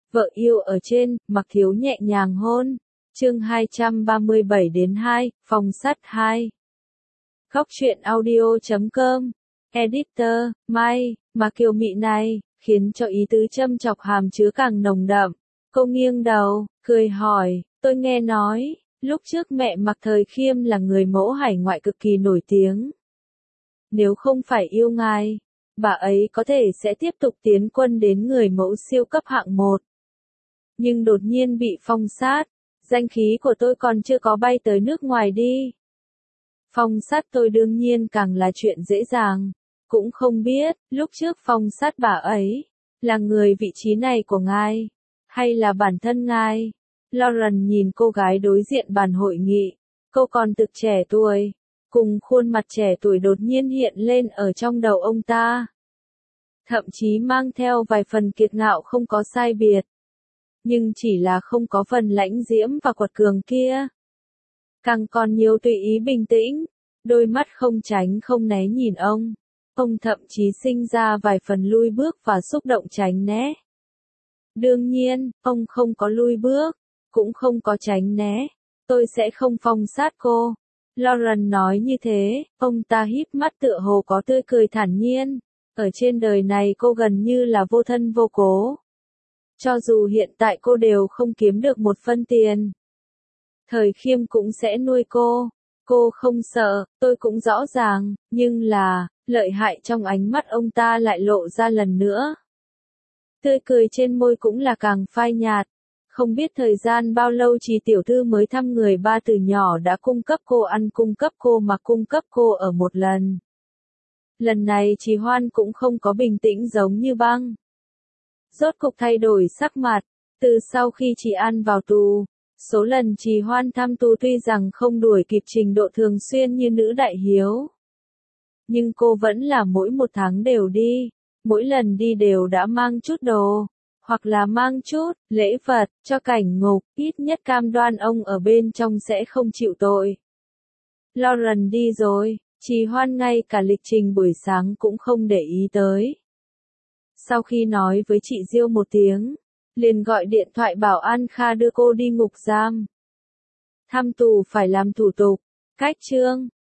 Vợ yêu ở trên, Mặc Thiếu nhẹ nhàng hôn. Chương 237-2, phòng sắt 2. Góc truyện audio.com. Editor, Mai, mà kiểu mị này, khiến cho ý tứ châm chọc hàm chứa càng nồng đậm. Cô nghiêng đầu, cười hỏi, tôi nghe nói, lúc trước mẹ Mạc Thời Khiêm là người mẫu hải ngoại cực kỳ nổi tiếng. Nếu không phải yêu ngài, bà ấy có thể sẽ tiếp tục tiến quân đến người mẫu siêu cấp hạng 1. Nhưng đột nhiên bị phong sát, danh khí của tôi còn chưa có bay tới nước ngoài đi. Phong sát tôi đương nhiên càng là chuyện dễ dàng, cũng không biết, lúc trước phong sát bà ấy, là người vị trí này của ngài, hay là bản thân ngài. Lauren nhìn cô gái đối diện bàn hội nghị, cô còn thực trẻ tuổi, cùng khuôn mặt trẻ tuổi đột nhiên hiện lên ở trong đầu ông ta. Thậm chí mang theo vài phần kiệt ngạo không có sai biệt. Nhưng chỉ là không có phần lãnh diễm và quật cường kia. Càng còn nhiều tùy ý bình tĩnh, đôi mắt không tránh không né nhìn ông. Ông thậm chí sinh ra vài phần lui bước và xúc động tránh né. Đương nhiên, ông không có lui bước, cũng không có tránh né. Tôi sẽ không phong sát cô. Lauren nói như thế, ông ta híp mắt tựa hồ có tươi cười thản nhiên. Ở trên đời này cô gần như là vô thân vô cố. Cho dù hiện tại cô đều không kiếm được một phân tiền. Thời Khiêm cũng sẽ nuôi cô không sợ, tôi cũng rõ ràng, nhưng là, lợi hại trong ánh mắt ông ta lại lộ ra lần nữa. Tươi cười trên môi cũng là càng phai nhạt. Không biết thời gian bao lâu Trì tiểu thư mới thăm người ba từ nhỏ đã cung cấp cô ăn, cung cấp cô mặc, cung cấp cô ở một lần. Lần này Trì Hoan cũng không có bình tĩnh giống như băng. Rốt cục thay đổi sắc mặt, từ sau khi Trì An vào tù, số lần Trì Hoan thăm tù tuy rằng không đuổi kịp trình độ thường xuyên như nữ đại hiếu. Nhưng cô vẫn là mỗi một tháng đều đi, mỗi lần đi đều đã mang chút đồ, hoặc là mang chút lễ vật cho cảnh ngục, ít nhất cam đoan ông ở bên trong sẽ không chịu tội. Lauren đi rồi, Trì Hoan ngay cả lịch trình buổi sáng cũng không để ý tới. Sau khi nói với chị Diêu một tiếng, liền gọi điện thoại bảo An Kha đưa cô đi ngục giam. Thăm tù phải làm thủ tục, cách chương.